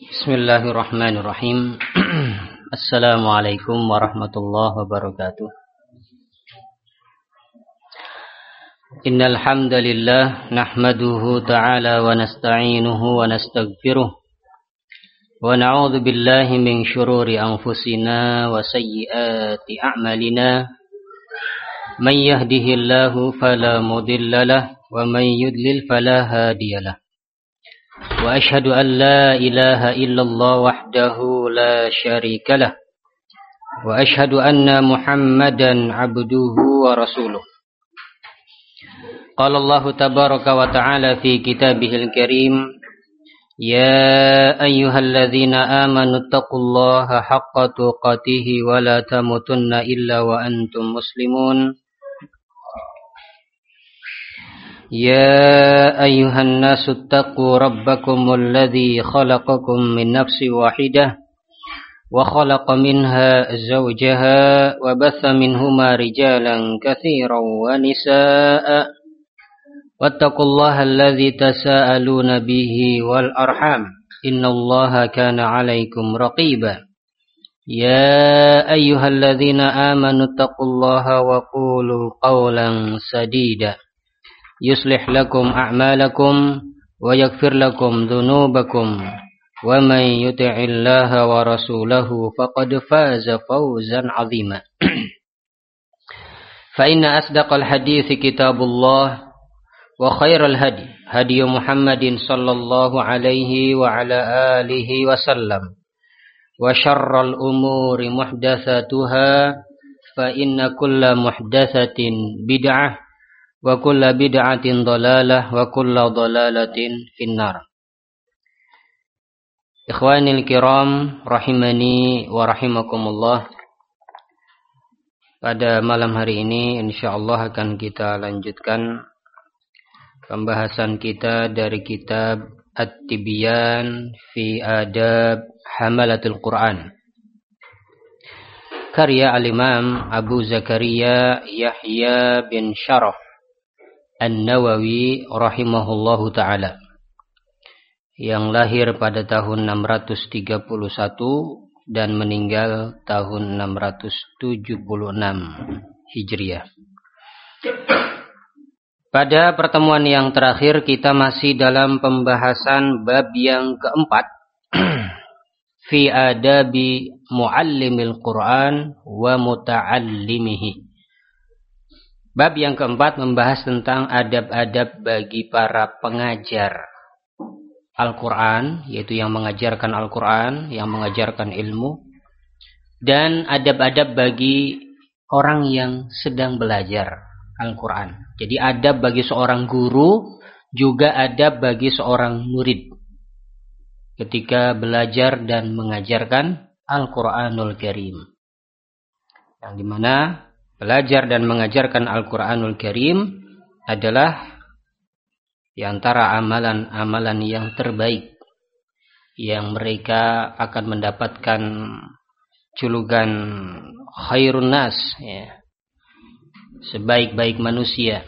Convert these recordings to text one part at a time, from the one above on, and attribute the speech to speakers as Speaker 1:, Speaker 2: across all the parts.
Speaker 1: Bismillahirrahmanirrahim. Assalamualaikum warahmatullahi wabarakatuh. Innal hamdalillah nahmaduhu ta'ala wa nasta'inuhu wa nastaghfiruh wa na'udzu billahi min shururi anfusina wa sayyiati a'malina. Man yahdihillahu fala mudilla lahu wa man yudlil fala hadiyalah. Wa ashhadu an la ilaha illallah wahdahu la syarika lah. Wa ashhadu anna Muhammadan abduhu wa rasuluh. Qala Allah tabaraka wa ta'ala fi kitabihil karim, ya ayyuhalladzina amanu taqullaha haqqa tuqatih wa la tamutunna illa wa antum muslimun. يا أيها الناس اتقوا ربكم الذي خلقكم من نفس واحدة وخلق منها زوجها وبث منهما رجالا كثيرا ونساء واتقوا الله الذي تساءلون به والأرحام إن الله كان عليكم رقيبا يا أيها الذين آمنوا اتقوا الله وقولوا قولا سديدا يصلح لكم أعمالكم ويغفر لكم ذنوبكم ومن يطع الله ورسوله فقد فاز فوزا عظيما فإن أصدق الحديث كتاب الله وخير الهدي هدي محمد صلى الله عليه وعلى آله وسلم وشر الأمور محدثاتها فإن كل محدثة بدعة wa kullu bid'atin dhalalah wa kullu dhalalatin finnar. Ikhwanil kiram rahimani wa rahimakumullah. Pada malam hari ini insyaallah akan kita lanjutkan pembahasan kita dari kitab At-Tibyan fi Adab Hamalatul Quran, karya al-Imam Abu Zakaria Yahya bin Sharaf An-Nawawi rahimahullahu ta'ala, yang lahir pada tahun 631 dan meninggal tahun 676 Hijriah. Pada pertemuan yang terakhir kita masih dalam pembahasan bab yang keempat fi adabi muallimil Quran wa muta'allimihi. Bab yang keempat membahas tentang adab-adab bagi para pengajar Al-Quran, yaitu yang mengajarkan Al-Quran, yang mengajarkan ilmu, dan adab-adab bagi orang yang sedang belajar Al-Quran. Jadi adab bagi seorang guru, juga adab bagi seorang murid ketika belajar dan mengajarkan Al-Quranul Karim, yang dimana belajar dan mengajarkan Al-Quranul Karim adalah di antara amalan-amalan yang terbaik yang mereka akan mendapatkan julukan khairun nas, ya, sebaik-baik manusia.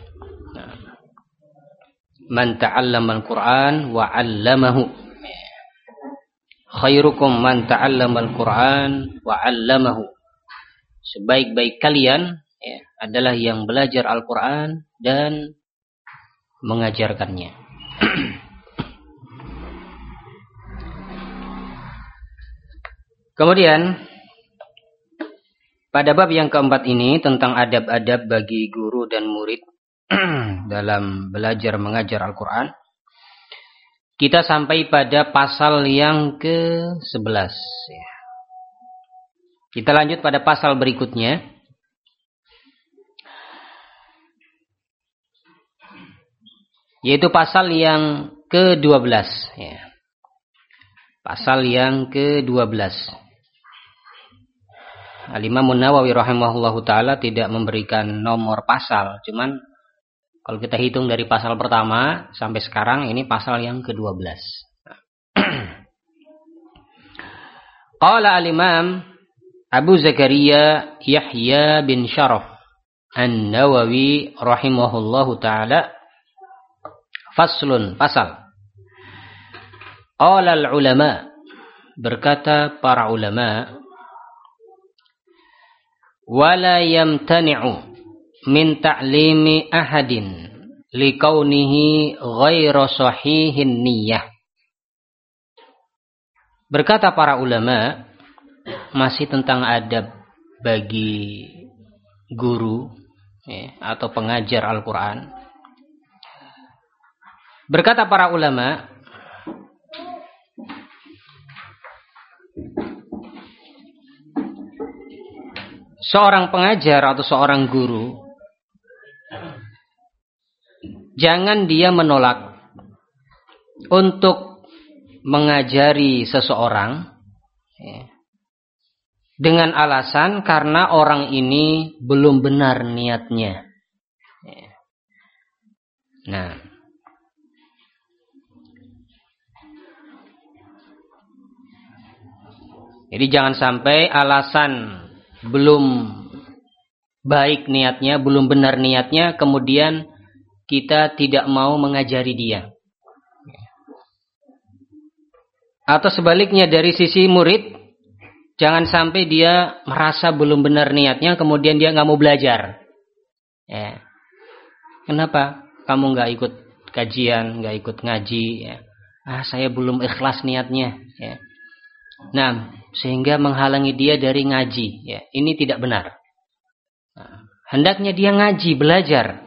Speaker 1: Man ta'allama al-Quran wa 'allamahu. Khairukum man ta'allama al-Quran wa 'allamahu. Sebaik-baik kalian, ya, adalah yang belajar Al-Quran dan mengajarkannya. Kemudian pada bab yang keempat ini tentang adab-adab bagi guru dan murid dalam belajar mengajar Al-Quran, kita sampai pada pasal yang ke-11, ya. Kita lanjut pada pasal berikutnya, yaitu pasal yang ke-12, ya. Pasal yang ke-12. Al-Imam Nawawi rahimahullahu ta'ala tidak memberikan nomor pasal, cuman kalau kita hitung dari pasal pertama sampai sekarang ini pasal yang ke-12. Qala al-Imam Abu Zakaria Yahya bin Sharaf An-Nawawi rahimahullahu ta'ala, faslun, pasal. Qala al-ulama, berkata para ulama, wala yamtani'u min ta'limi ahadin likaunihi ghairu sahihin niyyah. Berkata para ulama, masih tentang adab bagi guru atau pengajar Al-Quran. Berkata para ulama, seorang pengajar atau seorang guru, jangan dia menolak untuk mengajari seseorang dengan alasan karena orang ini belum benar niatnya. Nah, jadi jangan sampai alasan belum baik niatnya, belum benar niatnya, kemudian kita tidak mau mengajari dia. Atau sebaliknya dari sisi murid, jangan sampai dia merasa belum benar niatnya, kemudian dia nggak mau belajar. Kenapa? Kamu nggak ikut kajian, nggak ikut ngaji? Saya belum ikhlas niatnya. Nah, sehingga menghalangi dia dari ngaji. Ini tidak benar. Hendaknya dia ngaji, belajar.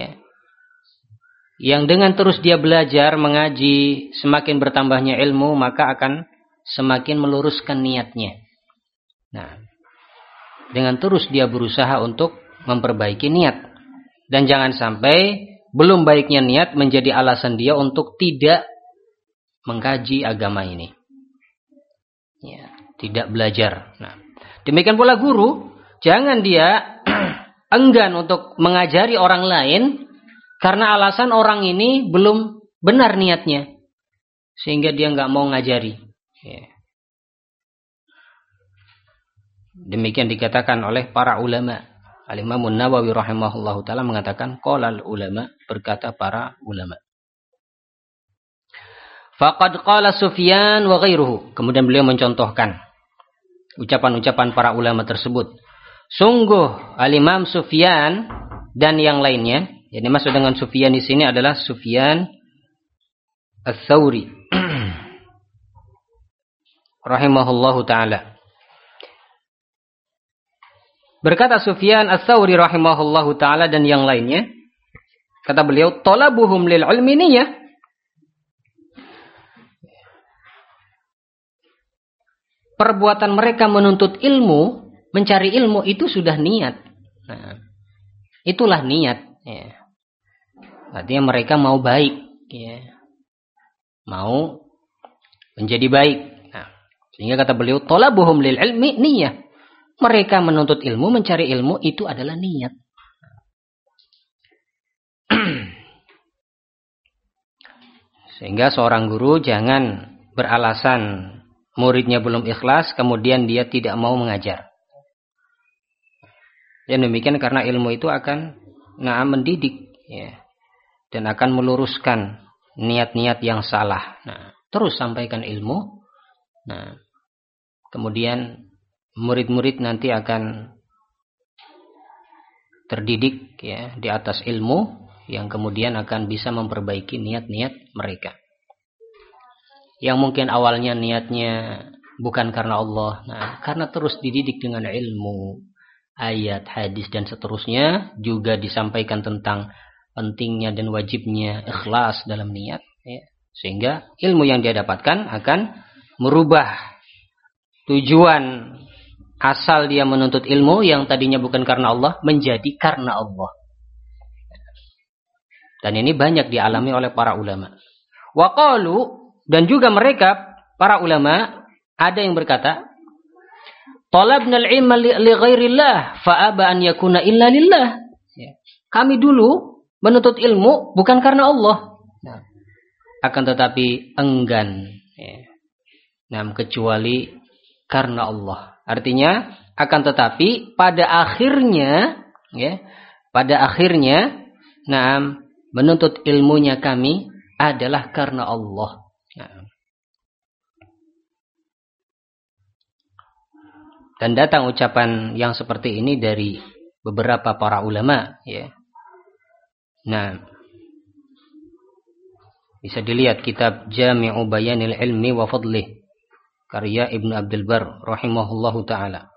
Speaker 1: Yang dengan terus dia belajar, mengaji, semakin bertambahnya ilmu, maka akan semakin meluruskan niatnya. Nah, dengan terus dia berusaha untuk memperbaiki niat. Dan jangan sampai belum baiknya niat menjadi alasan dia untuk tidak mengkaji agama ini. Tidak belajar. Nah, demikian pula guru, jangan dia enggan untuk mengajari orang lain karena alasan orang ini belum benar niatnya, sehingga dia nggak mau ngajari. Demikian dikatakan oleh para ulama. Al-Imam Nawawi rahimahullahu ta'ala mengatakan, qala ulama, berkata para ulama. Faqad qala Sufyan wa ghairuhu. Kemudian beliau mencontohkan ucapan-ucapan para ulama tersebut. Sungguh Al-Imam Sufyan dan yang lainnya, yang dimaksud dengan Sufyan di sini adalah Sufyan Ats-Tsauri rahimahullahu ta'ala. Berkata Sufyan Ats-Tsauri rahimahullahu ta'ala dan yang lainnya, kata beliau, talabuhum lil ilmi niyyah. Perbuatan mereka menuntut ilmu, mencari ilmu itu sudah niat. Nah, itulah niat. Artinya mereka mau baik, mau menjadi baik. Nah, sehingga kata beliau, talabuhum lil ilmi niyyah. Mereka menuntut ilmu, mencari ilmu itu adalah niat. Sehingga seorang guru jangan beralasan muridnya belum ikhlas, kemudian dia tidak mau mengajar. Yang demikian karena ilmu itu akan mendidik, dan akan meluruskan niat-niat yang salah. Nah, terus sampaikan ilmu. Nah, kemudian murid-murid nanti akan terdidik di atas ilmu yang kemudian akan bisa memperbaiki niat-niat mereka. Yang mungkin awalnya niatnya bukan karena Allah, karena terus dididik dengan ilmu, ayat, hadis dan seterusnya, juga disampaikan tentang pentingnya dan wajibnya ikhlas dalam niat, sehingga ilmu yang dia dapatkan akan merubah tujuan asal dia menuntut ilmu yang tadinya bukan karena Allah menjadi karena Allah. Dan ini banyak dialami oleh para ulama. Wa qalu, dan juga mereka para ulama ada yang berkata, talabnal ilma li ghairillah fa aba an yakuna illa lillah. Kami dulu menuntut ilmu bukan karena Allah. Akan tetapi enggan kecuali karena Allah. Artinya akan tetapi pada akhirnya menuntut ilmunya kami adalah karena Allah. Dan datang ucapan yang seperti ini dari beberapa para ulama, ya. Nah, bisa dilihat kitab Jami'u Bayanil Ilmi wa Fadlih karya Ibnu Abdul Bar rahimahullahu taala.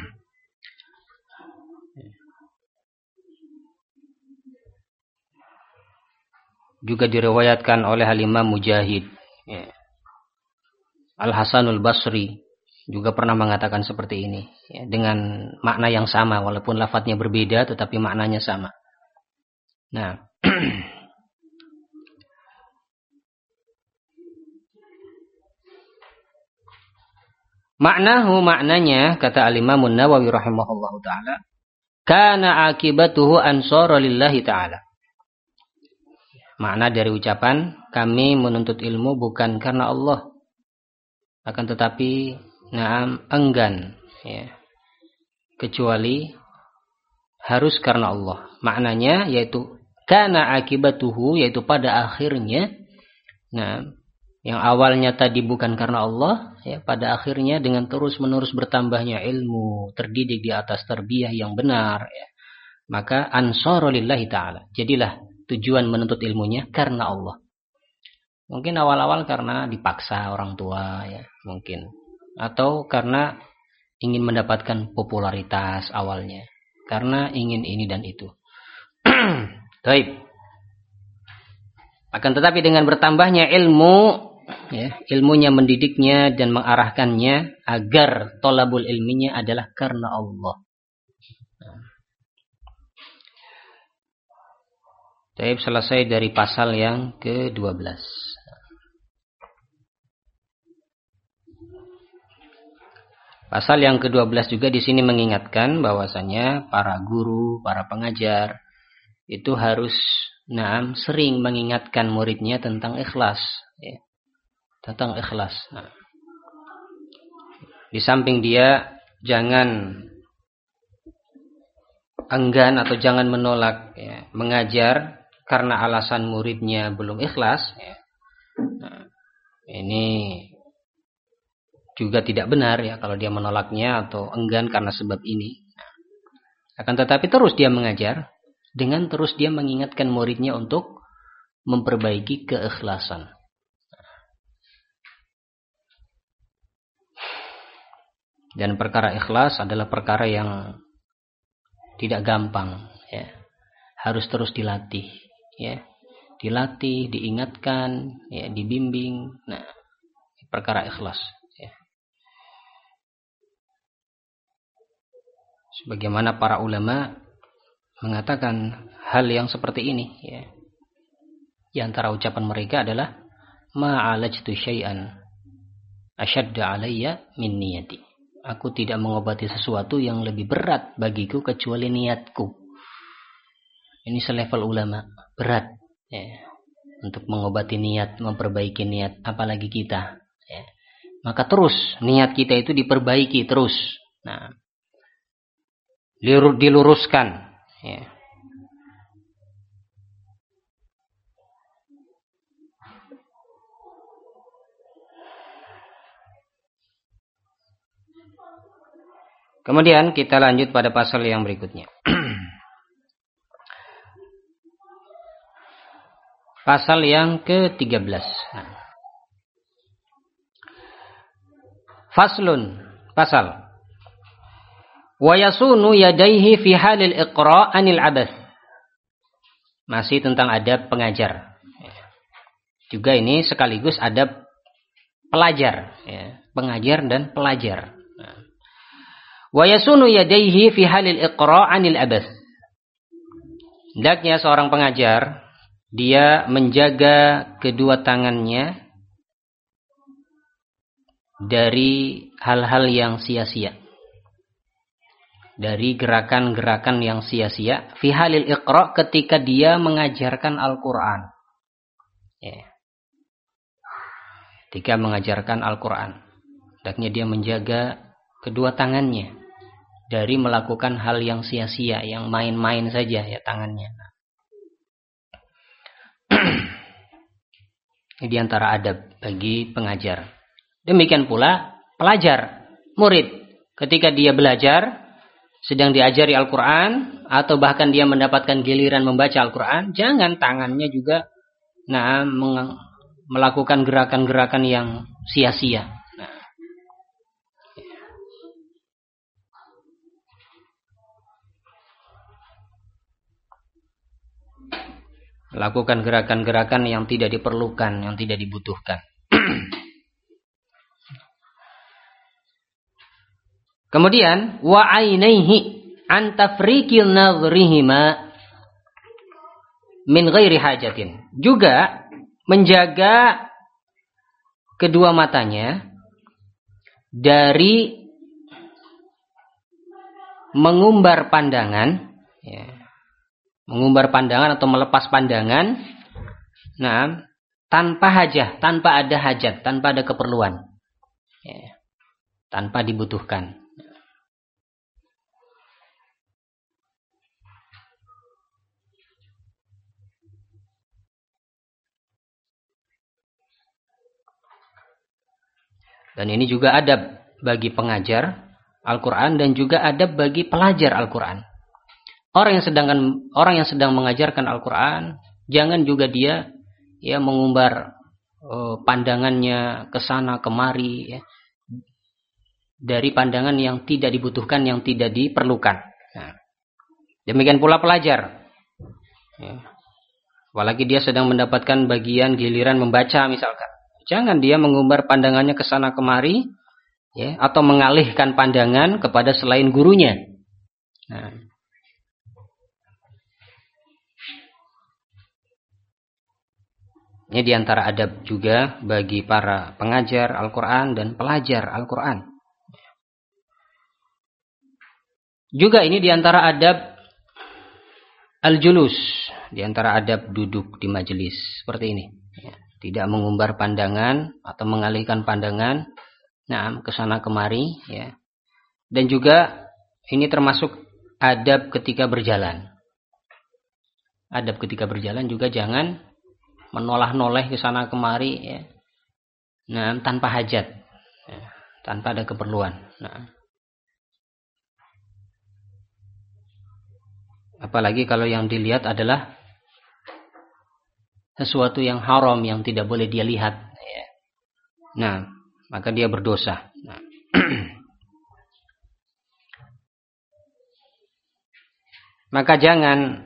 Speaker 1: Juga diriwayatkan oleh Al-Imam Mujahid, ya. Al-Hasanul Basri juga pernah mengatakan seperti ini, ya, dengan makna yang sama walaupun lafadznya berbeda tetapi maknanya sama. Nah, maknanya kata Al-Imam Nawawi rahimahullahu taala, kana akibatuhu ansara lillahi taala. Makna dari ucapan kami menuntut ilmu bukan karena Allah, akan tetapi enggan, ya, kecuali harus karena Allah. Maknanya yaitu kana akibatuhu, yaitu pada akhirnya, yang awalnya tadi bukan karena Allah, ya, pada akhirnya dengan terus-menerus bertambahnya ilmu, terdidik di atas tarbiyah yang benar, ya, maka ansara lillahi ta'ala. Jadilah tujuan menuntut ilmunya karena Allah. Mungkin awal-awal karena dipaksa orang tua, ya, mungkin. Atau karena ingin mendapatkan popularitas awalnya. Karena ingin ini dan itu. Baik. Akan tetapi dengan bertambahnya ilmu, ya, ilmunya mendidiknya dan mengarahkannya agar tolabul ilminya adalah karena Allah. Baik, selesai dari pasal yang ke-12. Pasal yang ke-12 juga di sini mengingatkan bahwasanya para guru, para pengajar itu harus sering mengingatkan muridnya tentang ikhlas, ya. Tentang ikhlas. Di samping dia jangan enggan atau jangan menolak, ya, mengajar karena alasan muridnya belum ikhlas, ya. Ini juga tidak benar, ya, kalau dia menolaknya atau enggan karena sebab ini. Akan tetapi terus dia mengajar dengan terus dia mengingatkan muridnya untuk memperbaiki keikhlasan. Dan perkara ikhlas adalah perkara yang tidak gampang, ya. Harus terus dilatih, ya. Dilatih, diingatkan, ya, dibimbing. Nah, perkara ikhlas. Sebagaimana para ulama mengatakan hal yang seperti ini, ya. Di antara ucapan mereka adalah ma'alajtu syai'an asyadda alayya min niyati. Aku tidak mengobati sesuatu yang lebih berat bagiku kecuali niatku. Ini selevel ulama, berat, ya, untuk mengobati niat, memperbaiki niat, apalagi kita, ya. Maka terus niat kita itu diperbaiki terus. Nah, diluruskan, ya. Kemudian kita lanjut pada pasal yang berikutnya. Pasal yang ke-13. Faslun, pasal. Wa yasunu yadaihi fi halil iqra' anil abath. Masih tentang adab pengajar. Juga ini sekaligus adab pelajar, ya. Pengajar dan pelajar. Wa yasunu yadaihi fi halil iqra' anil abath. Hendaknya seorang pengajar dia menjaga kedua tangannya dari hal-hal yang sia-sia. Dari gerakan-gerakan yang sia-sia. Fi halil iqra' ketika dia mengajarkan Al-Quran. Ya. Ketika mengajarkan Al-Quran. Hendaknya dia menjaga kedua tangannya dari melakukan hal yang sia-sia, yang main-main saja, ya, tangannya. Ini di antara adab bagi pengajar. Demikian pula pelajar, murid. ketika dia belajar, sedang diajari Al-Quran, atau bahkan dia mendapatkan giliran membaca Al-Quran, jangan tangannya juga melakukan gerakan-gerakan yang sia-sia. Lakukan gerakan-gerakan yang tidak diperlukan, yang tidak dibutuhkan. Kemudian wa ainaihi an tafriqil nadhrihima min ghairi hajatin. Juga menjaga kedua matanya dari mengumbar pandangan, ya. Mengumbar pandangan atau melepas pandangan, nah, tanpa hajah, tanpa ada hajat, tanpa ada keperluan, ya. Tanpa dibutuhkan. Dan ini juga adab bagi pengajar Al-Quran dan juga adab bagi pelajar Al-Quran. Orang yang sedang mengajarkan Al-Quran, jangan juga dia mengumbar pandangannya ke sana kemari, ya, dari pandangan yang tidak dibutuhkan, yang tidak diperlukan. Nah, demikian pula pelajar, ya. Apalagi dia sedang mendapatkan bagian giliran membaca misalkan, jangan dia mengumbar pandangannya ke sana kemari, ya, atau mengalihkan pandangan kepada selain gurunya. Nah, ini diantara adab juga bagi para pengajar Al-Quran dan pelajar Al-Quran. Juga ini diantara adab al-julus, diantara adab duduk di majelis seperti ini. Tidak mengumbar pandangan atau mengalihkan pandangan, nah, ke sana kemari, ya. Dan juga ini termasuk adab ketika berjalan. Adab ketika berjalan juga jangan menoleh-noleh ke sana kemari, ya. Nah, tanpa hajat, ya, tanpa ada keperluan. Nah, apalagi kalau yang dilihat adalah sesuatu yang haram, yang tidak boleh dia lihat, ya. Nah, maka dia berdosa. Nah. Maka jangan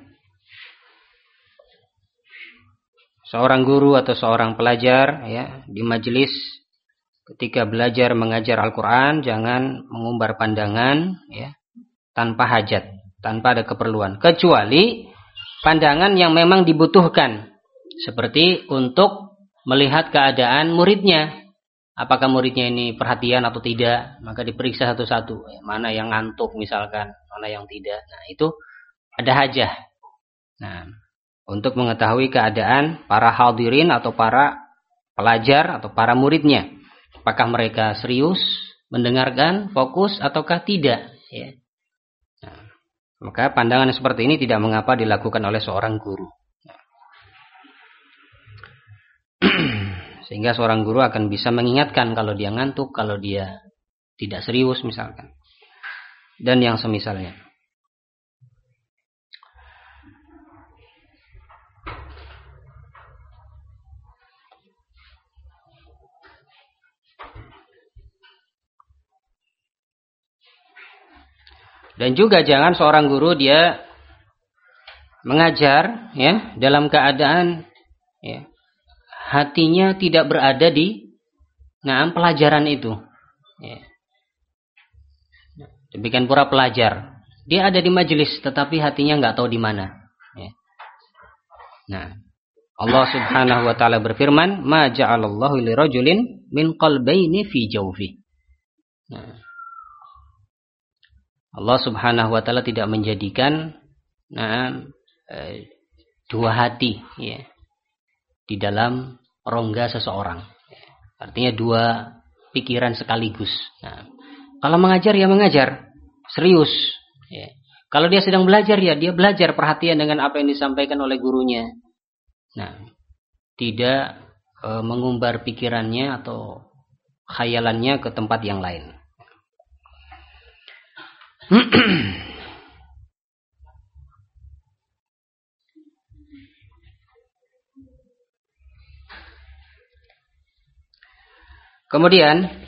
Speaker 1: seorang guru atau seorang pelajar, ya, di majelis ketika belajar mengajar Al-Quran, jangan mengumbar pandangan, ya, tanpa hajat, tanpa ada keperluan, kecuali pandangan yang memang dibutuhkan, seperti untuk melihat keadaan muridnya, apakah muridnya ini perhatian atau tidak, maka diperiksa satu-satu, ya, mana yang ngantuk misalkan, mana yang tidak. Nah, itu ada hajah. Nah, untuk mengetahui keadaan para hadirin atau para pelajar atau para muridnya, apakah mereka serius mendengarkan, fokus ataukah tidak, ya. Nah, maka pandangan seperti ini tidak mengapa dilakukan oleh seorang guru. Nah. Sehingga seorang guru akan bisa mengingatkan kalau dia ngantuk, kalau dia tidak serius misalkan, dan yang semisalnya. Dan juga jangan seorang guru dia mengajar, ya, dalam keadaan, ya, hatinya tidak berada di pelajaran itu, ya. Demikian pula pelajar, dia ada di majelis tetapi hatinya nggak tahu di mana, ya. Nah, Allah Subhanahu wa taala berfirman, "Ma ja'alallahu lirajulin min qalbayni fi jawfi." Nah, Allah Subhanahu wa taala tidak menjadikan dua hati, ya, di dalam rongga seseorang. Artinya dua pikiran sekaligus. Nah, kalau mengajar ya mengajar serius, ya. Kalau dia sedang belajar ya dia belajar perhatian dengan apa yang disampaikan oleh gurunya. Nah, tidak mengumbar pikirannya atau khayalannya ke tempat yang lain. Kemudian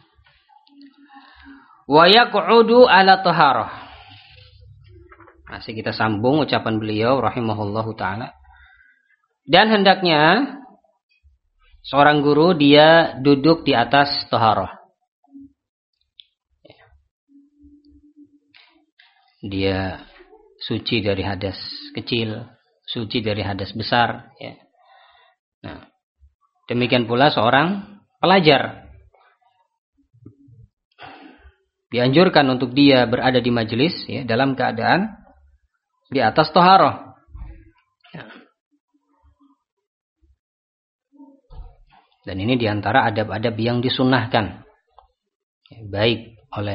Speaker 1: wa yaq'udu ala taharah. Masih kita sambung ucapan beliau rahimahullahu taala. Dan hendaknya seorang guru dia duduk di atas taharah. Dia suci dari hadas kecil, suci dari hadas besar, ya. Nah, demikian pula seorang pelajar dianjurkan untuk dia berada di majelis, ya, dalam keadaan di atas taharah. Ya. Dan ini diantara adab-adab yang disunnahkan, ya, baik oleh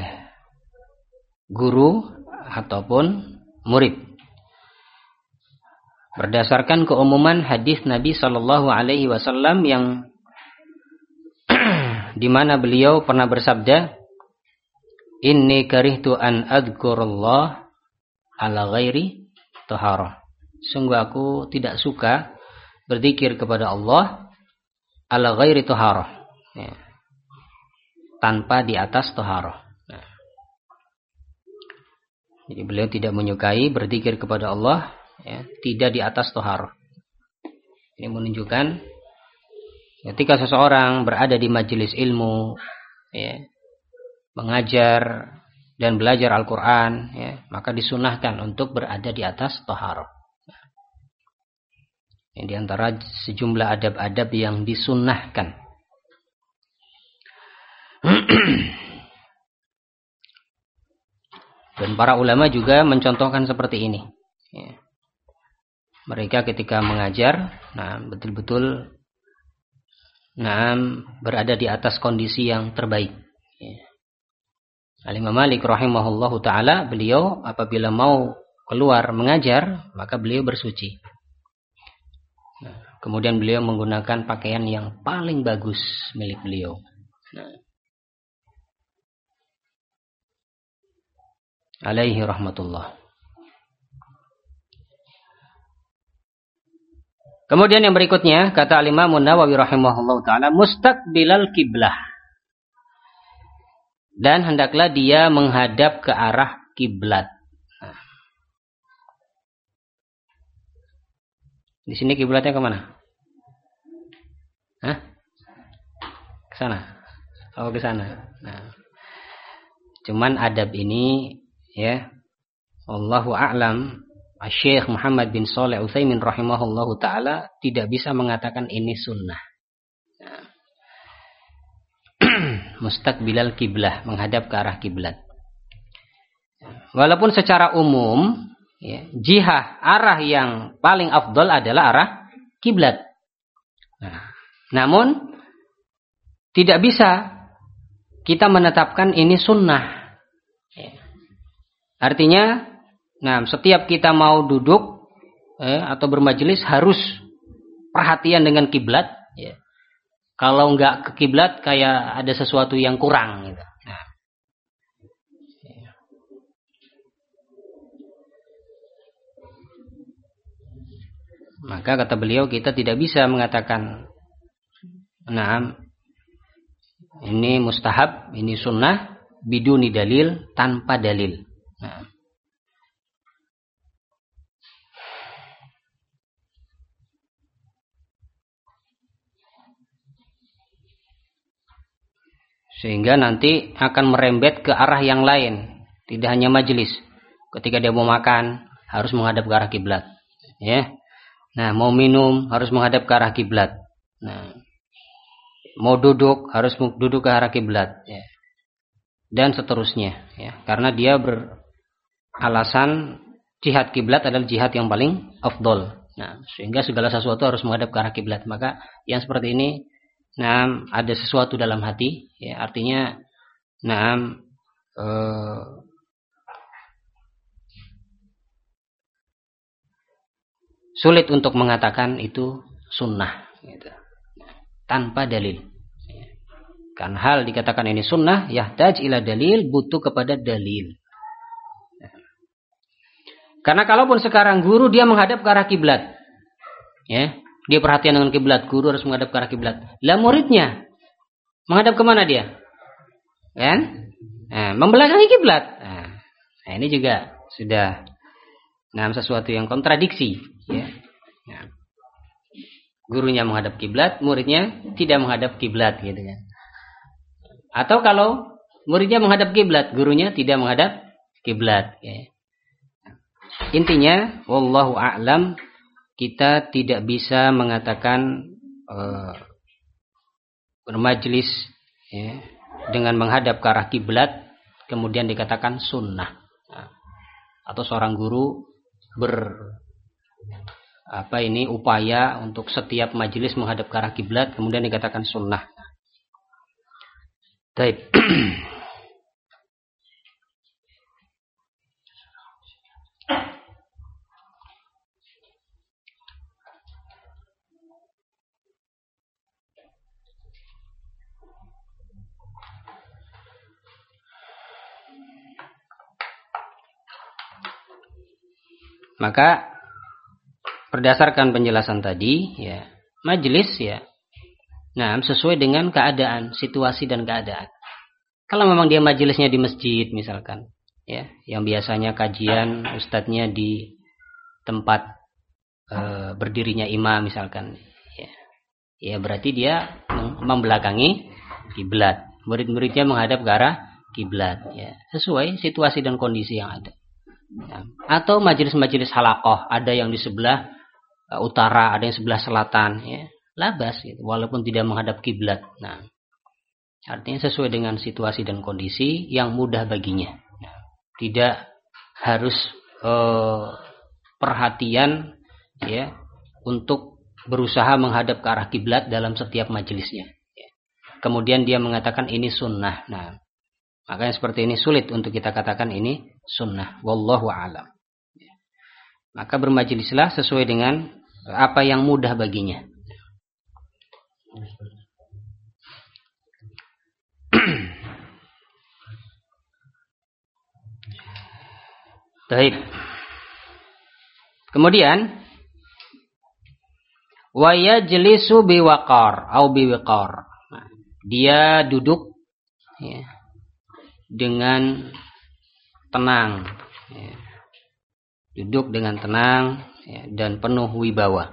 Speaker 1: guru ataupun murid. Berdasarkan keumuman hadis Nabi Shallallahu Alaihi Wasallam yang di mana beliau pernah bersabda, Inni karihtu an adhkurullah ala ghairi taharah. Sungguh aku tidak suka berzikir kepada Allah ala ghairi taharah, ya, tanpa di atas taharah. Jadi beliau tidak menyukai berzikir kepada Allah, ya, tidak di atas taharah. Ini menunjukkan ketika seseorang berada di majelis ilmu, ya, mengajar dan belajar Al-Quran, ya, maka disunahkan untuk berada di atas taharah. Ini diantara sejumlah adab-adab yang disunahkan. Dan para ulama juga mencontohkan seperti ini. Ya. Mereka ketika mengajar, nah betul-betul, nah berada di atas kondisi yang terbaik. Ya. Al-Imam Malik rahimahullahu ta'ala, beliau apabila mau keluar mengajar, maka beliau bersuci. Nah, kemudian beliau menggunakan pakaian yang paling bagus milik beliau. Nah, alaihi rahmatullah. Kemudian yang berikutnya, kata Al-Imam Nawawi rahimahullah ta'ala, mustaqbilal kiblah. Dan hendaklah dia menghadap ke arah kiblat. Nah. Di sini kiblatnya kemana? Hah? Ke sana? Oh, ke sana. Nah. Cuman adab ini, ya, Allahu a'lam, Syekh Muhammad bin Shalih Utsaimin rahimahullahu ta'ala tidak bisa mengatakan ini sunnah. Nah. Mustaqbilal kiblah, menghadap ke arah kiblat. Walaupun secara umum, ya, jihah, arah yang paling afdol adalah arah kiblat. Nah, namun tidak bisa kita menetapkan ini sunnah. Ya. Artinya, nah, setiap kita mau duduk, atau bermajelis harus perhatian dengan kiblat. Ya. Kalau nggak ke kiblat, kayak ada sesuatu yang kurang. Gitu. Nah. Ya. Maka kata beliau, kita tidak bisa mengatakan, nah, ini mustahab, ini sunnah, biduni dalil, tanpa dalil. Nah. Sehingga nanti akan merembet ke arah yang lain. Tidak hanya majelis. Ketika dia mau makan, harus menghadap ke arah kiblat. Ya. Nah, mau minum, harus menghadap ke arah kiblat. Nah, mau duduk, harus duduk ke arah kiblat. Ya. Dan seterusnya. Ya. Karena dia beralasan jihad kiblat adalah jihad yang paling afdol. Nah, sehingga segala sesuatu harus menghadap ke arah kiblat. Maka yang seperti ini, nah, ada sesuatu dalam hati, ya, artinya, nah, sulit untuk mengatakan itu sunnah, gitu, tanpa dalil. Kan hal dikatakan ini sunnah, yahtaj ila dalil, butuh kepada dalil. Karena kalaupun sekarang guru dia menghadap ke arah kiblat, ya, dia perhatian dengan kiblat, guru harus menghadap ke arah kiblat. Lah muridnya menghadap kemana dia? Kan? Nah, membelakangi kiblat. Nah, ini juga sudah sesuatu yang kontradiksi, ya. Nah, gurunya menghadap kiblat, muridnya tidak menghadap kiblat, gitu kan. Atau kalau muridnya menghadap kiblat, gurunya tidak menghadap kiblat, ya. Intinya, wallahu a'lam, kita tidak bisa mengatakan bermajlis, ya, dengan menghadap ke arah kiblat kemudian dikatakan sunnah. Atau seorang guru upaya untuk setiap majelis menghadap ke arah kiblat kemudian dikatakan sunnah. Baik. Maka berdasarkan penjelasan tadi, ya, majelis, ya, sesuai dengan keadaan, situasi dan keadaan. Kalau memang dia majelisnya di masjid misalkan, ya, yang biasanya kajian ustadznya di tempat berdirinya imam misalkan, ya berarti dia membelakangi kiblat. Murid-muridnya menghadap ke arah kiblat, ya, sesuai situasi dan kondisi yang ada. Atau majelis-majelis halaqah, ada yang di sebelah utara, ada yang sebelah selatan, ya, labas, gitu, walaupun tidak menghadap kiblat. Nah, artinya sesuai dengan situasi dan kondisi yang mudah baginya. Tidak harus perhatian, ya, untuk berusaha menghadap ke arah kiblat dalam setiap majelisnya. Kemudian dia mengatakan ini sunnah. Nah, maka yang seperti ini sulit untuk kita katakan ini sunnah. Wallahu a'lam. Maka bermajelislah sesuai dengan apa yang mudah baginya. Baik. Kemudian wa yajlisu biwaqar au biwiqar. Dia duduk, ya, dengan tenang, ya. Duduk dengan tenang, ya, dan penuh wibawa.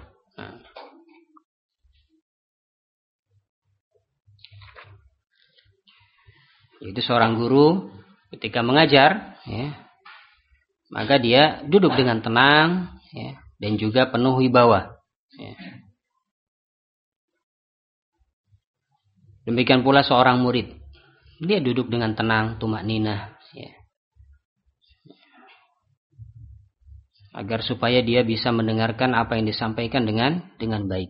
Speaker 1: Itu seorang guru ketika mengajar, ya, maka dia duduk dengan tenang, ya, dan juga penuh wibawa, ya. Demikian pula seorang murid, dia duduk dengan tenang, tumakninah, ya, agar supaya dia bisa mendengarkan apa yang disampaikan dengan baik.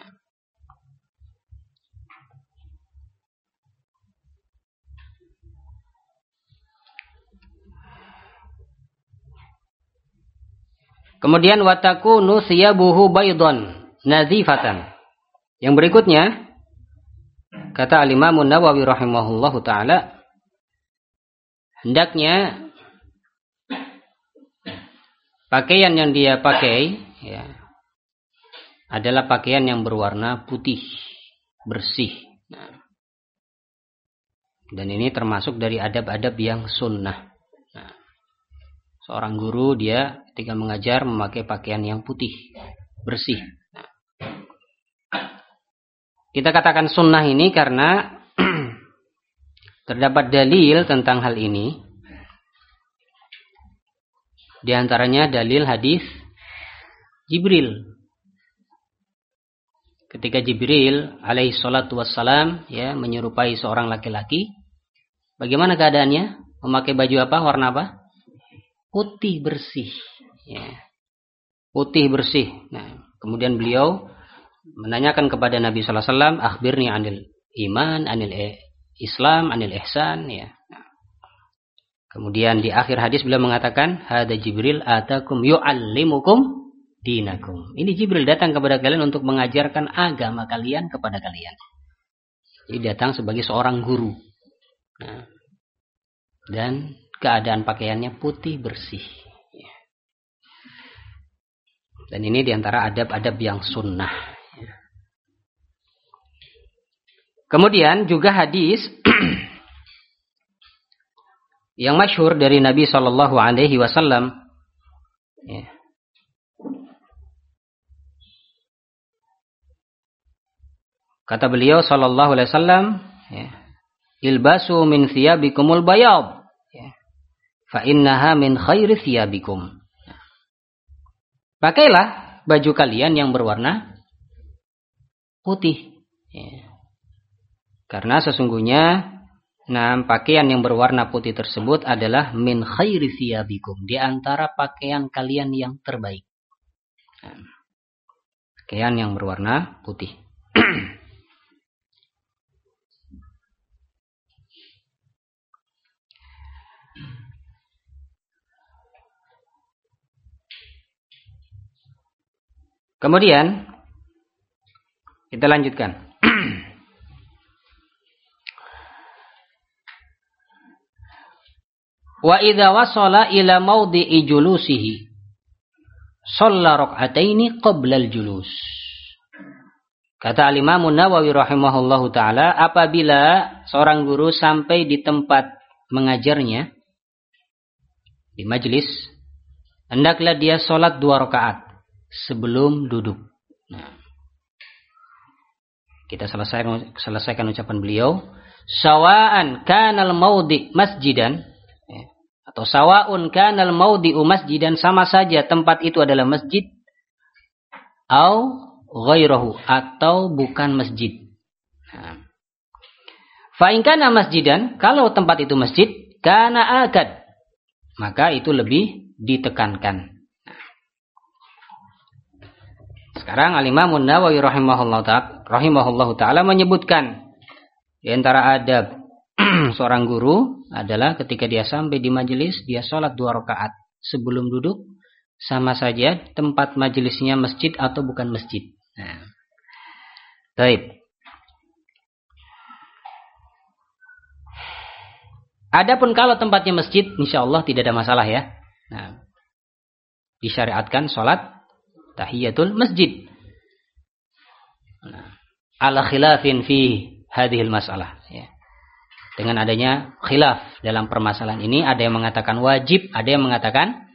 Speaker 1: Kemudian watakunu thiyabuhu baydon nazifatan. Yang berikutnya kata Al-Imam An-Nawawi rahimahullahu taala, hendaknya pakaian yang dia pakai, ya, adalah pakaian yang berwarna putih, bersih. Nah, dan ini termasuk dari adab-adab yang sunnah. Nah, seorang guru dia ketika mengajar memakai pakaian yang putih, bersih. Nah, kita katakan sunnah ini karena terdapat dalil tentang hal ini. Di antaranya dalil hadis Jibril. Ketika Jibril alaihi salatu wassalam, ya, menyerupai seorang laki-laki, bagaimana keadaannya? Memakai baju apa? Warna apa? Putih bersih, ya. Putih bersih. Nah, kemudian beliau menanyakan kepada Nabi sallallahu alaihi wasallam, akhbirni anil iman, anil Islam, anil ihsan, ya. Nah, kemudian di akhir hadis beliau mengatakan, hada Jibril atakum yu'allimukum dinakum. Ini Jibril datang kepada kalian untuk mengajarkan agama kalian kepada kalian. Jadi datang sebagai seorang guru. Nah, dan keadaan pakaiannya putih bersih. Dan ini diantara adab-adab yang sunnah. Kemudian juga hadis yang masyhur dari Nabi Shallallahu Alaihi Wasallam. Kata beliau Shallallahu Alaihi Wasallam, ilbasu min thiyabikumul bayad, fa innaha min khairi thiyabikum. Pakailah baju kalian yang berwarna putih. Karena sesungguhnya pakaian yang berwarna putih tersebut adalah min khairi thiyabikum, di antara pakaian kalian yang terbaik. Pakaian yang berwarna putih. Kemudian kita lanjutkan. Wa idza wasala ila mawdi'i julusihi shalla rak'ataini qabla al-julus. Kata Al-Imam Nawawi rahimahullahu taala, apabila seorang guru sampai di tempat mengajarnya di majelis, hendaklah dia salat 2 rakaat sebelum duduk. Kita selesaikan ucapan beliau, sawa'an kanal maudi masjidan, atau sawa'un kanal maudi'u masjidan, sama saja tempat itu adalah masjid, au ghairahu, atau bukan masjid. Fa in kana masjidan, kalau tempat itu masjid, kana akad, maka itu lebih ditekankan. Sekarang Al-Imam Nawawi rahimahullahu taala menyebutkan di antara adab seorang guru adalah ketika dia sampai di majelis, dia sholat 2 rakaat sebelum duduk, sama saja tempat majelisnya masjid atau bukan masjid. Baik. Adapun kalau tempatnya masjid, insya Allah tidak ada masalah ya. Disyariatkan sholat tahiyatul masjid. Ala khilafin fi hadhil masalah. Dengan adanya khilaf dalam permasalahan ini, ada yang mengatakan wajib, ada yang mengatakan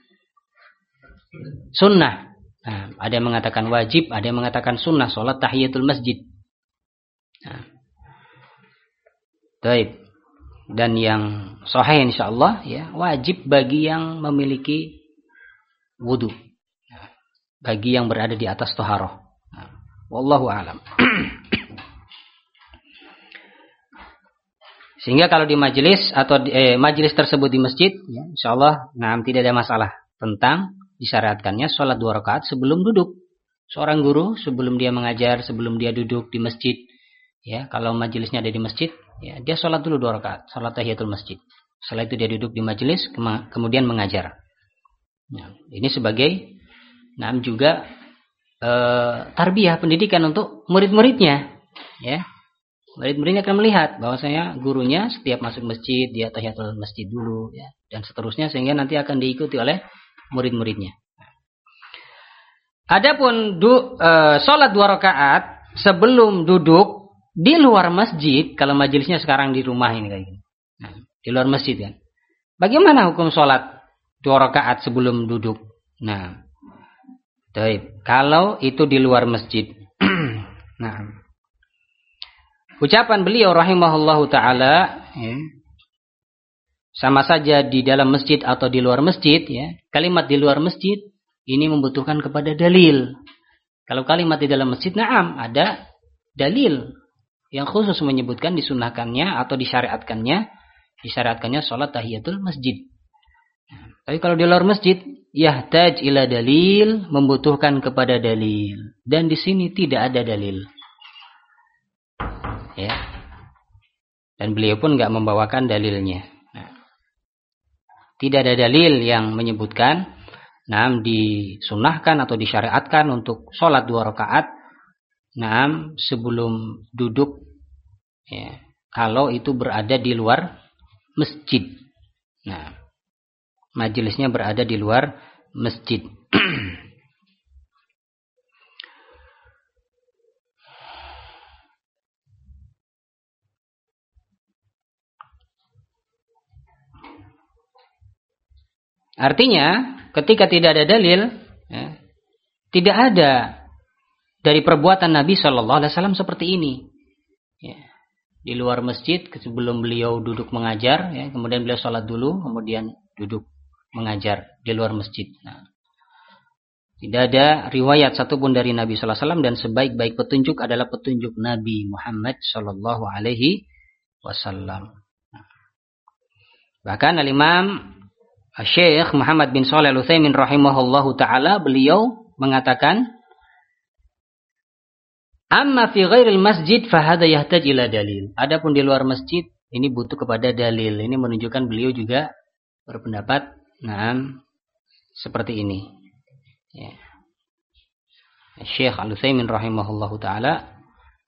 Speaker 1: sunnah. Ada yang mengatakan wajib, ada yang mengatakan sunnah sholat tahiyatul masjid. Baik. Dan yang sahih insyaallah wajib bagi yang memiliki wudu, bagi yang berada di atas thaharah. Wallahu a'lam. Sehingga kalau di majelis atau majelis tersebut di masjid, insyaallah tidak ada masalah tentang disyariatkannya sholat 2 rakaat sebelum duduk. Seorang guru sebelum dia mengajar, sebelum dia duduk di masjid, kalau majelisnya ada di masjid, dia sholat dulu 2 rakaat, sholat tahiyatul masjid. Setelah itu dia duduk di majelis, kemudian mengajar. Ini sebagai juga tarbiyah, pendidikan untuk murid-muridnya. Murid-muridnya akan melihat bahwasanya gurunya setiap masuk masjid dia tahiyatul masjid dulu, dan seterusnya, sehingga nanti akan diikuti oleh murid-muridnya. Adapun sholat 2 rakaat sebelum duduk di luar masjid, kalau majelisnya sekarang di rumah ini kayak gini, di luar masjid kan, bagaimana hukum sholat 2 rakaat sebelum duduk? Kalau itu di luar masjid, ucapan beliau rahimahullahu taala, sama saja di dalam masjid atau di luar masjid, kalimat di luar masjid ini membutuhkan kepada dalil. Kalau kalimat di dalam masjid, ada dalil yang khusus menyebutkan disunahkannya atau disyariatkannya sholat tahiyatul masjid. Tapi kalau di luar masjid, yahtaj ila dalil, membutuhkan kepada dalil, dan di sini tidak ada dalil. Dan beliau pun nggak membawakan dalilnya. Tidak ada dalil yang menyebutkan disunahkan atau disyariatkan untuk sholat 2 rakaat sebelum duduk, kalau itu berada di luar masjid. Majelisnya berada di luar masjid. Artinya ketika tidak ada dalil, ya, tidak ada dari perbuatan Nabi Shallallahu Alaihi Wasallam seperti ini. Ya. Di luar masjid sebelum beliau duduk mengajar, ya, kemudian beliau sholat dulu, kemudian duduk mengajar di luar masjid. Nah, tidak ada riwayat satupun dari Nabi Sallallahu Alaihi Wasallam dan sebaik-baik petunjuk adalah petunjuk Nabi Muhammad Sallallahu Alaihi Wasallam. Bahkan Al-Imam Syekh Muhammad bin Shalih Al-Utsaimin rahimahullahu taala beliau mengatakan, amma fi ghairil masjid fa hadza yahtaj ila dalil. Adapun di luar masjid ini butuh kepada dalil. Ini menunjukkan beliau juga berpendapat seperti ini. Ya. Syekh Al-Utsaimin rahimahullahu taala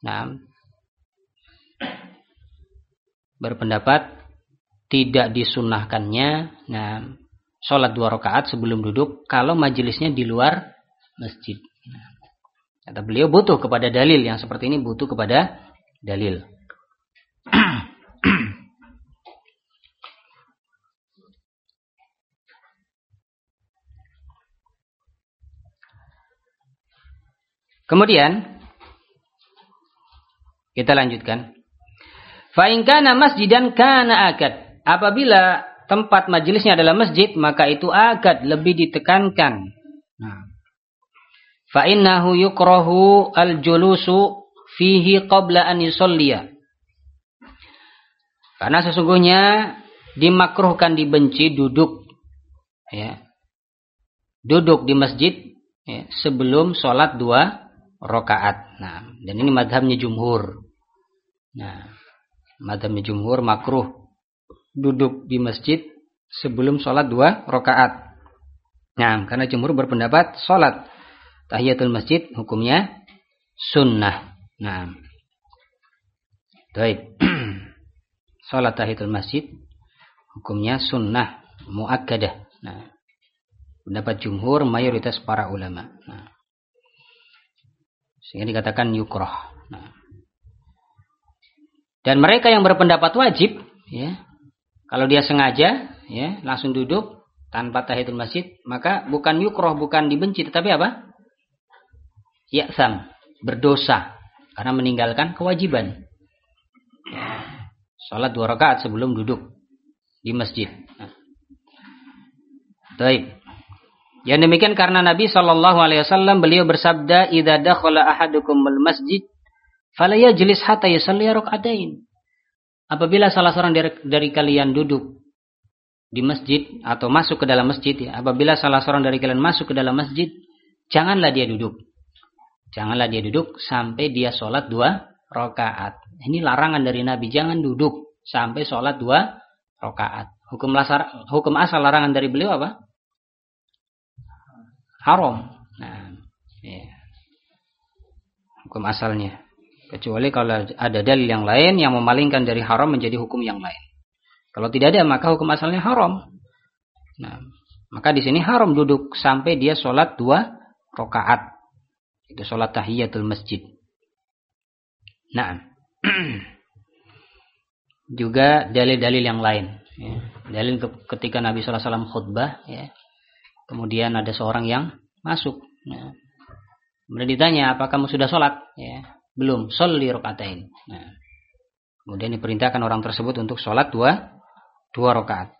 Speaker 1: berpendapat tidak disunnahkannya sholat 2 rakaat sebelum duduk kalau majelisnya di luar masjid. Kata beliau butuh kepada dalil, yang seperti ini butuh kepada dalil. Kemudian kita lanjutkan. Fa in kana masjidan kana akad. Apabila tempat majelisnya adalah masjid, maka itu akad, lebih ditekankan. Fa innahu yukrahu al-julusu fihi qabla an yusalliya. Karena sesungguhnya dimakruhkan, dibenci duduk, ya, duduk di masjid, ya, sebelum sholat 2 rakaat. Nah, dan ini madhabnya jumhur. Nah, madhabnya jumhur makruh duduk di masjid sebelum sholat 2 rakaat. Nah, karena jumhur berpendapat sholat tahiyatul masjid hukumnya sunnah. Nah, baik. Sholat tahiyatul masjid hukumnya sunnah muakkadah. Nah, pendapat jumhur mayoritas para ulama. Nah, sehingga dikatakan yukrah. Nah, dan mereka yang berpendapat wajib, ya, kalau dia sengaja, ya, langsung duduk tanpa tahiyatul masjid, maka bukan yukrah, bukan dibenci, tetapi apa? Ya'sam, berdosa karena meninggalkan kewajiban. Salat 2 rakaat sebelum duduk di masjid. Baik. Yang demikian karena Nabi Shallallahu Alaihi Wasallam beliau bersabda, "Idza dakhala ahadukumul masjid, fala yajlis hatta yusalli rak'atain." Apabila salah seorang dari kalian duduk di masjid atau masuk ke dalam masjid, ya, apabila salah seorang dari kalian masuk ke dalam masjid, janganlah dia duduk. Janganlah dia duduk sampai dia sholat 2 rakaat. Ini larangan dari Nabi, jangan duduk sampai sholat 2 rakaat. Hukum asal larangan dari beliau apa? Haram. Nah, ya. Hukum asalnya. Kecuali kalau ada dalil yang lain yang memalingkan dari haram menjadi hukum yang lain. Kalau tidak ada, maka hukum asalnya haram. Nah, maka di sini haram duduk sampai dia sholat 2 rakaat. Itu sholat tahiyatul masjid. Nah, juga dalil-dalil yang lain. Ya. Dalil ketika Nabi SAW khutbah, ya. Kemudian ada seorang yang masuk. Ya. Kemudian ditanya, apakah kamu sudah sholat? Ya. Belum, sholli rakaatain. Nah, kemudian diperintahkan orang tersebut untuk sholat 2 rakaat.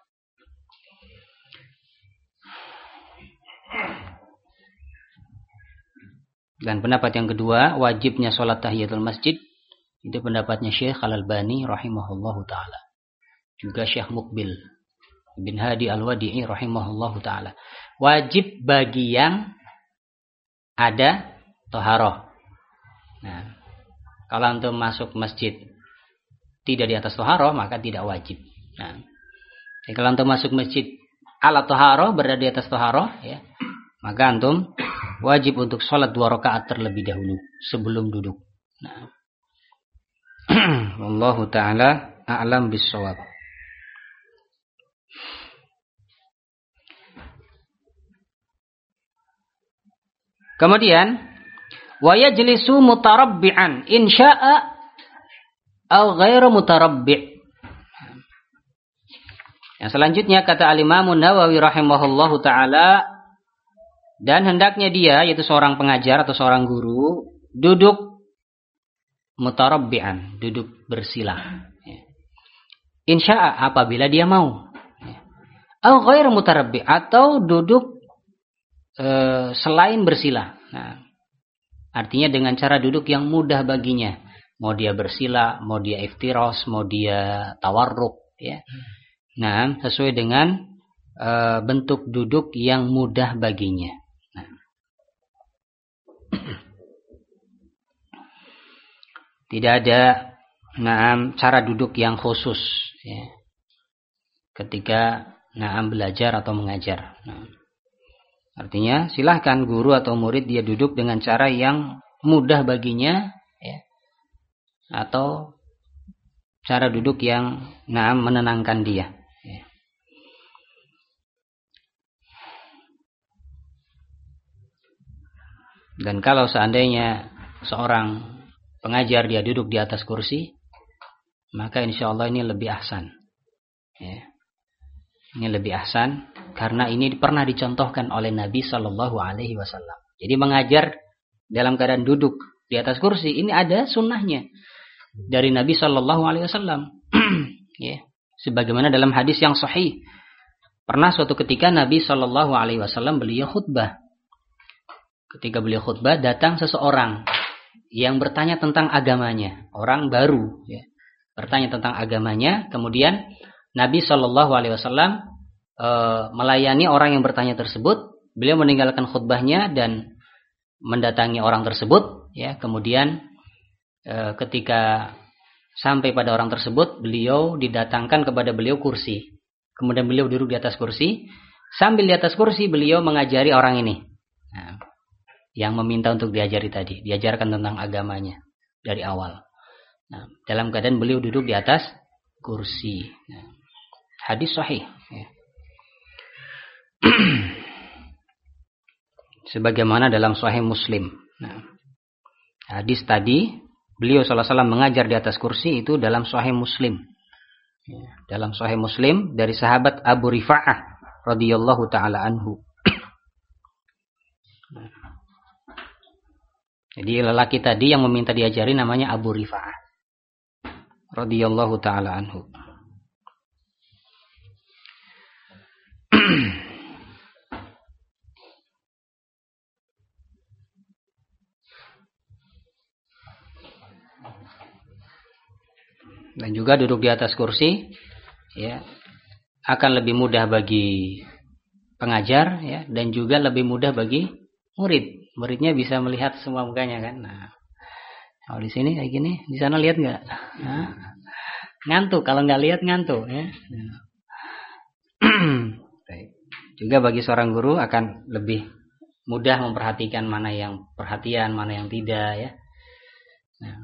Speaker 1: Dan pendapat yang kedua, wajibnya sholat tahiyatul masjid, itu pendapatnya Syekh Al-Albani rahimahullahu ta'ala. Juga Syekh Muqbil bin Hadi Al-Wadi'i rahimahullahu ta'ala. Wajib bagi yang ada thaharah. Nah, kalau antum masuk masjid tidak di atas thaharah, maka tidak wajib. Nah, kalau antum masuk masjid ala thaharah, berada di atas thaharah, ya, maka antum wajib untuk sholat 2 rakaat terlebih dahulu sebelum duduk. Nah, wallahu ta'ala a'lam bis-shawab. Kemudian wa yajlisu mutarabbi'an in sya'a aw ghairu mutarabbi'. Yang selanjutnya kata Al-Imam Nawawi rahimahullahu taala, dan hendaknya dia, yaitu seorang pengajar atau seorang guru, duduk mutarabbi'an, duduk bersila. Insya'a, apabila dia mau. Au ghair mutarabbi', atau duduk selain bersila. Nah, artinya dengan cara duduk yang mudah baginya. Mau dia bersila, mau dia iftiros, mau dia tawarruk, ya. Nah, sesuai dengan bentuk duduk yang mudah baginya. Nah. Tidak ada cara duduk yang khusus, ya, ketika belajar atau mengajar. Artinya silahkan guru atau murid dia duduk dengan cara yang mudah baginya, ya, atau cara duduk yang menenangkan dia. Ya. Dan kalau seandainya seorang pengajar dia duduk di atas kursi, maka insya Allah ini lebih ahsan. Ya. Ini lebih ahsan karena ini pernah dicontohkan oleh Nabi Shallallahu Alaihi Wasallam. Jadi mengajar dalam keadaan duduk di atas kursi ini ada sunnahnya dari Nabi Shallallahu Alaihi Wasallam. Ya. Sebagaimana dalam hadis yang sahih, pernah suatu ketika Nabi Shallallahu Alaihi Wasallam beliau khutbah. Ketika beliau khutbah, datang seseorang yang bertanya tentang agamanya, orang baru, ya, bertanya tentang agamanya. Kemudian Nabi Shallallahu Alaihi Wasallam melayani orang yang bertanya tersebut. Beliau meninggalkan khutbahnya dan mendatangi orang tersebut. Ya, kemudian ketika sampai pada orang tersebut, beliau didatangkan kepada beliau kursi. Kemudian beliau duduk di atas kursi. Sambil di atas kursi beliau mengajari orang ini. Nah, yang meminta untuk diajari tadi, diajarkan tentang agamanya dari awal. Nah, dalam keadaan beliau duduk di atas kursi. Nah, hadis sahih. Ya. Sebagaimana dalam Sahih Muslim. Nah, hadis tadi beliau sallallahu alaihi wasallam mengajar di atas kursi itu dalam Sahih Muslim. Ya, dalam Sahih Muslim dari sahabat Abu Rifa'ah radhiyallahu taala anhu. Jadi lelaki tadi yang meminta diajari namanya Abu Rifa'ah radhiyallahu taala anhu. Dan juga duduk di atas kursi, ya, akan lebih mudah bagi pengajar, ya, dan juga lebih mudah bagi murid. Muridnya bisa melihat semua mukanya kan. Nah, kalau di sini kayak gini, di sana lihat nggak? Nah, ngantuk. Kalau nggak lihat ngantuk. Ya. Juga bagi seorang guru akan lebih mudah memperhatikan mana yang perhatian, mana yang tidak. Ya. Nah.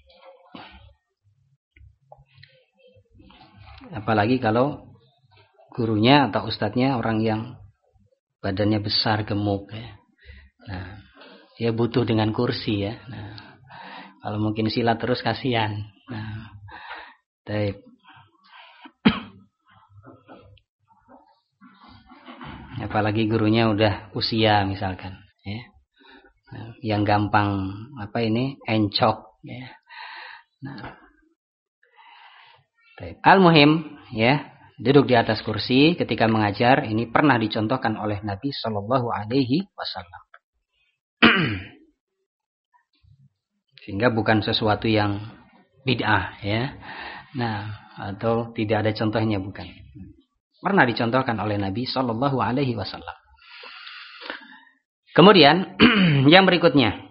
Speaker 1: Apalagi kalau gurunya atau ustadznya orang yang badannya besar, gemuk. Ya. Nah, dia butuh dengan kursi ya. Nah, kalau mungkin silat terus kasihan. Nah, baik. Apalagi gurunya udah usia misalkan, ya. Nah, yang gampang encok, ya. Nah, baik. Al-muhim, ya, duduk di atas kursi ketika mengajar ini pernah dicontohkan oleh Nabi Shallallahu Alaihi Wasallam. Sehingga bukan sesuatu yang bid'ah, ya. Nah, atau tidak ada contohnya, bukan. Pernah dicontohkan oleh Nabi Shallallahu Alaihi Wasallam. Kemudian yang berikutnya,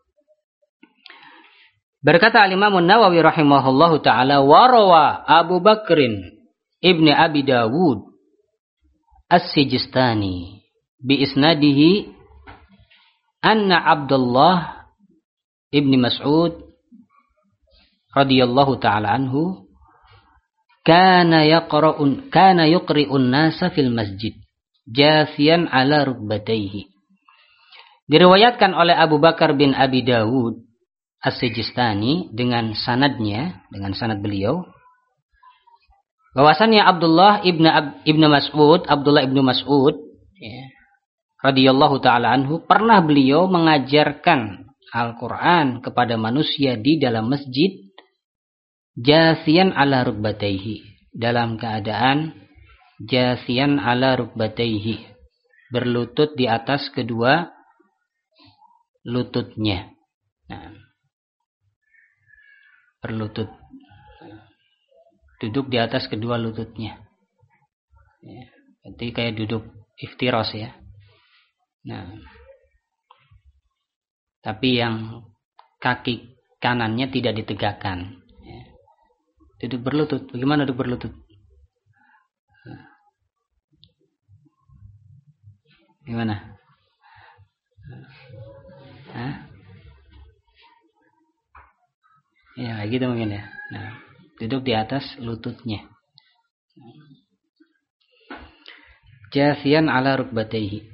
Speaker 1: berkata Al-Imam Nawawi rahimahullahu taala, warawa Abu Bakrin ibni Abi Dawud As-Sijistani bi isnadihi anna Abdullah ibni Mas'ud radhiyallahu taala anhu kana yuqri'un nasa fil masjid jathiyan ala rukbatayhi. Diriwayatkan oleh Abu Bakar bin Abi Dawud As-Sijistani dengan sanad beliau, bahwasannya Abdullah ibnu Mas'ud ya, radhiyallahu taala anhu, pernah beliau mengajarkan Al-Quran kepada manusia di dalam masjid, jasian ala rukbatayhi, dalam keadaan jasian ala rukbatayhi, berlutut di atas kedua lututnya. Nah, berlutut, duduk di atas kedua lututnya. Ya, berarti kayak duduk iftiros ya. Nah, tapi yang kaki kanannya tidak ditegakkan. Ya. Duduk berlutut. Bagaimana duduk berlutut? Nah. Gimana? Hah? Ya, gitu mungkin ya. Nah, duduk di atas lututnya. Jasian ala rukbatayhi.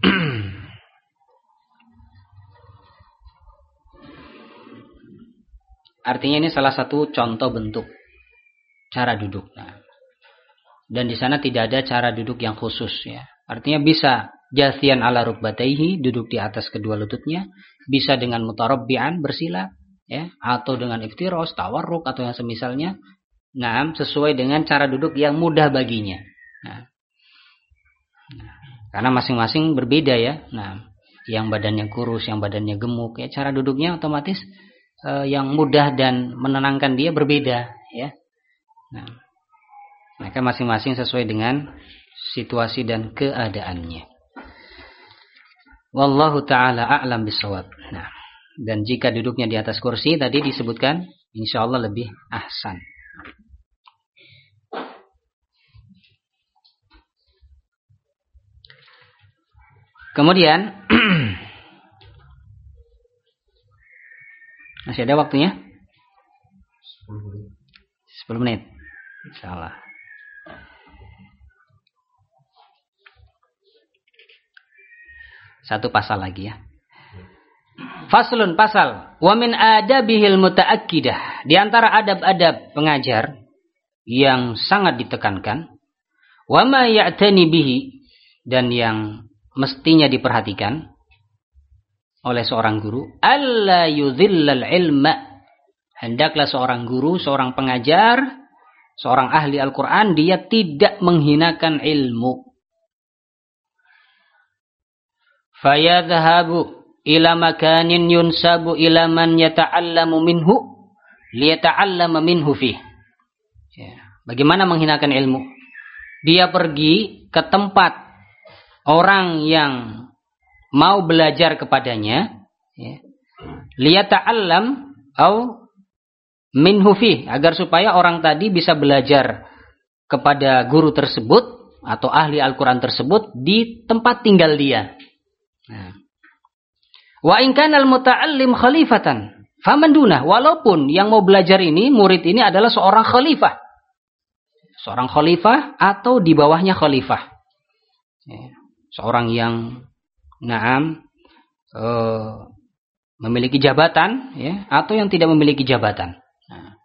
Speaker 1: Artinya ini salah satu contoh bentuk cara duduk. Nah, dan di sana tidak ada cara duduk yang khusus ya. Artinya bisa jasian ala rukbatayhi, duduk di atas kedua lututnya, bisa dengan mutarabbi'an, bersila ya, atau dengan iftiros, tawarruk atau yang semisalnya. Nah, sesuai dengan cara duduk yang mudah baginya. Nah, karena masing-masing berbeda ya. Nah, yang badannya kurus, yang badannya gemuk ya, cara duduknya otomatis yang mudah dan menenangkan dia berbeda ya. Nah, maka masing-masing sesuai dengan situasi dan keadaannya. Wallahu ta'ala a'lam bishawab. Nah, dan jika duduknya di atas kursi tadi disebutkan, insyaallah lebih ahsan. Kemudian masih ada waktunya? 10 menit. Insyaallah. Satu pasal lagi ya. Faslun, pasal. Wa min adabihil mutaakkidah. Di antara adab-adab pengajar yang sangat ditekankan, wa ma ya'tani bihi, dan yang mestinya diperhatikan oleh seorang guru, alla yudhillal ilma. Hendaklah seorang guru, seorang pengajar, seorang ahli Al-Quran, dia tidak menghinakan ilmu. Fayadhabu ila makanin yunsabu ila man yata'allamu minhu liyata'allama minhu fih. Ya. Bagaimana menghinakan ilmu? Dia pergi ke tempat orang yang mau belajar kepadanya, ya, liyata'allam au minhu fih, agar supaya orang tadi bisa belajar kepada guru tersebut atau ahli Al-Quran tersebut di tempat tinggal dia. Nah. Wa in kana al-muta'allim khalifatan faman dunah, walaupun yang mau belajar ini, murid ini adalah seorang khalifah. Seorang khalifah atau di bawahnya khalifah. Ya. Seorang yang memiliki jabatan ya, atau yang tidak memiliki jabatan. Nah.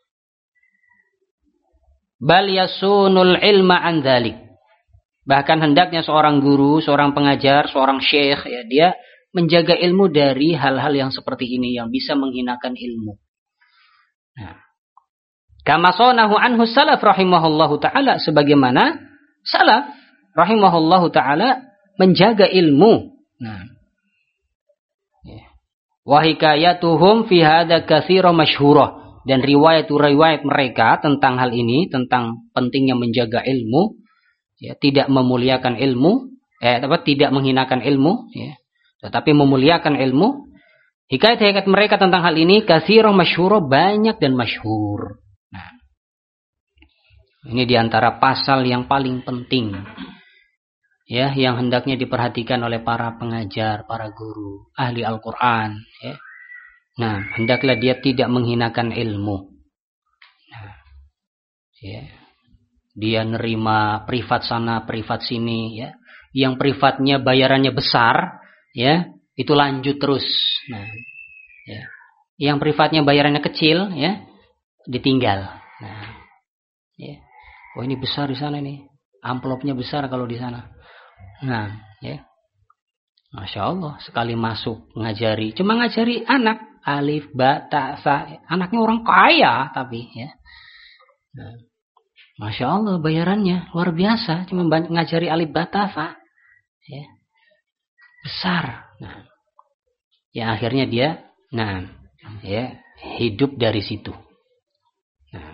Speaker 1: Bal yasunul ilma an dzalik. Bahkan hendaknya seorang guru, seorang pengajar, seorang syekh ya, dia menjaga ilmu dari hal-hal yang seperti ini yang bisa menghinakan ilmu. Nah, kama sanahu anhu salaf rahimahullahu taala, sebagaimana salaf rahimahullahu taala menjaga ilmu. Nah, ya. Wa hikayatuhum fi hadza katsira masyhurah, dan riwayat mereka tentang hal ini, tentang pentingnya menjaga ilmu, ya, tidak memuliakan ilmu, tidak menghinakan ilmu, ya, tetapi memuliakan ilmu. Hikayat-hikayat mereka tentang hal ini katsira masyhurah, banyak dan masyhur. Nah, ini diantara pasal yang paling penting, ya, yang hendaknya diperhatikan oleh para pengajar, para guru, ahli Al-Quran. Ya. Nah, hendaklah dia tidak menghinakan ilmu. Nah, ya. Dia nerima privat sana, privat sini, ya. Yang privatnya bayarannya besar, ya, itu lanjut terus. Nah, ya. Yang privatnya bayarannya kecil, ya, ditinggal. Nah, ya. Oh ini besar di sana nih, amplopnya besar kalau di sana. Nah, ya, masya Allah, sekali masuk ngajari, cuma ngajari anak alif, ba, ta, sa, anaknya orang kaya tapi ya. Nah, masya Allah bayarannya luar biasa, cuma ngajari alif, ba, ta, sa, ya, besar. Nah, ya akhirnya dia, nah, ya hidup dari situ. Nah,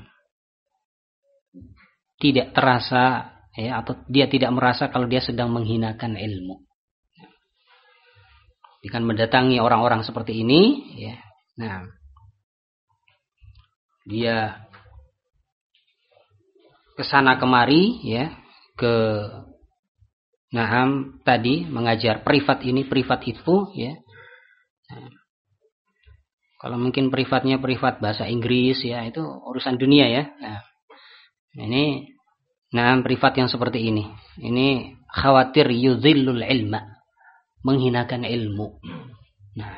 Speaker 1: tidak terasa ya, atau dia tidak merasa kalau dia sedang menghinakan ilmu. Dengan mendatangi orang-orang seperti ini, ya, nah, dia kesana kemari, ya, ke Naam tadi mengajar privat ini, privat itu, ya. Nah, kalau mungkin privatnya privat bahasa Inggris, ya, itu urusan dunia ya. Nah, ini Naam privat yang seperti ini khawatir yudhillul ilma, menghinakan ilmu. Nah,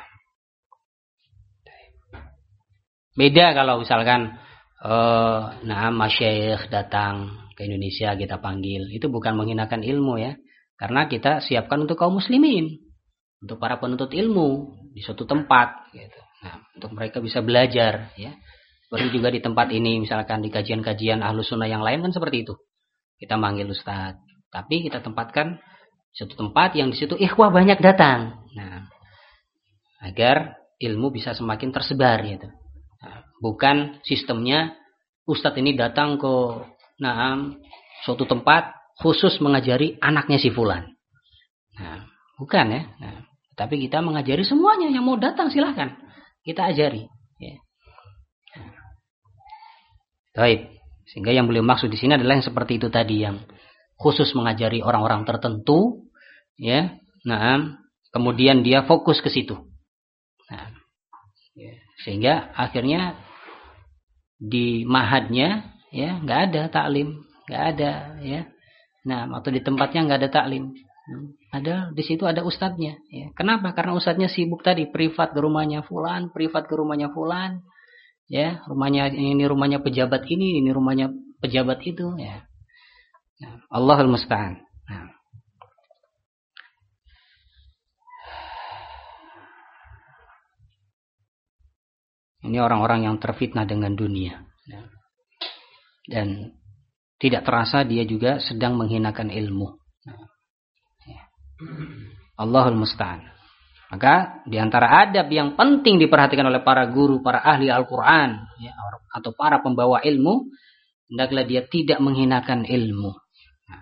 Speaker 1: beda kalau misalkan masyayikh datang ke Indonesia kita panggil, itu bukan menghinakan ilmu ya, karena kita siapkan untuk kaum muslimin, untuk para penuntut ilmu di suatu tempat gitu. Nah, untuk mereka bisa belajar ya. Seperti juga di tempat ini, misalkan di kajian-kajian Ahlus Sunnah yang lain kan seperti itu. Kita manggil ustaz, tapi kita tempatkan suatu tempat yang di situ ikhwah banyak datang. Nah, agar ilmu bisa semakin tersebar gitu. Nah, bukan sistemnya ustaz ini datang ke suatu tempat khusus mengajari anaknya si fulan. Nah, bukan ya. Nah, tapi kita mengajari semuanya, yang mau datang silahkan kita ajari. Ya. Baik, sehingga yang beliau maksud di sini adalah yang seperti itu tadi, yang khusus mengajari orang-orang tertentu, ya. Nah, kemudian dia fokus ke situ. Nah, ya. Sehingga akhirnya di mahadnya, ya, nggak ada taklim, nggak ada, ya. Nah, atau di tempatnya nggak ada taklim. Ada di situ ada ustadznya. Ya. Kenapa? Karena ustadznya sibuk tadi, privat ke rumahnya fulan, privat ke rumahnya fulan, ya, rumahnya ini rumahnya pejabat ini rumahnya pejabat itu, ya. Nah, Allahul musta'an. Nah. Ini orang-orang yang terfitnah dengan dunia, ya. Dan tidak terasa dia juga sedang menghinakan ilmu. Nah. Allahul musta'an. Maka diantara adab yang penting diperhatikan oleh para guru, para ahli Al-Quran, ya, atau para pembawa ilmu, hendaklah dia tidak menghinakan ilmu. Nah,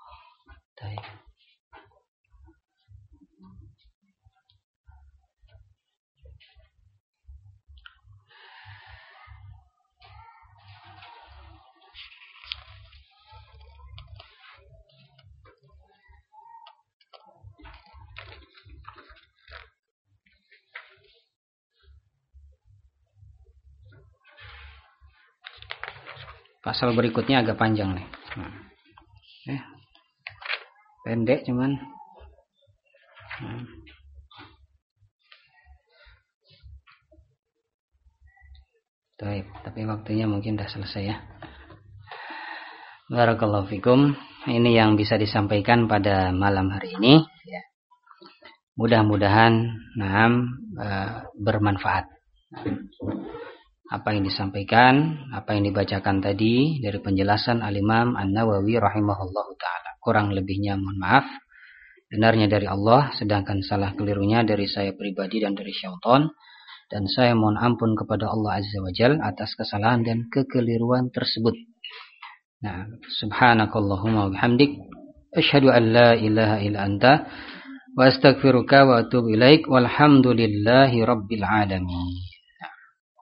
Speaker 1: pasal berikutnya agak panjang nih. Nah, pendek cuman. Nah. Tapi waktunya mungkin sudah selesai ya. Barakallahu fikum. Ini yang bisa disampaikan pada malam hari ini. Ya. Mudah-mudahan bermanfaat. Apa yang disampaikan, apa yang dibacakan tadi dari penjelasan Al-Imam An-Nawawi rahimahullahu ta'ala. Kurang lebihnya mohon maaf. Benarnya dari Allah, sedangkan salah kelirunya dari saya pribadi dan dari syaitan. Dan saya mohon ampun kepada Allah Azza wa Jal atas kesalahan dan kekeliruan tersebut. Nah, subhanakallahumma wa bihamdik, asyhadu an la ilaha illa anta, wa astaghfiruka wa atubu ilaik, walhamdulillahi rabbil alamin.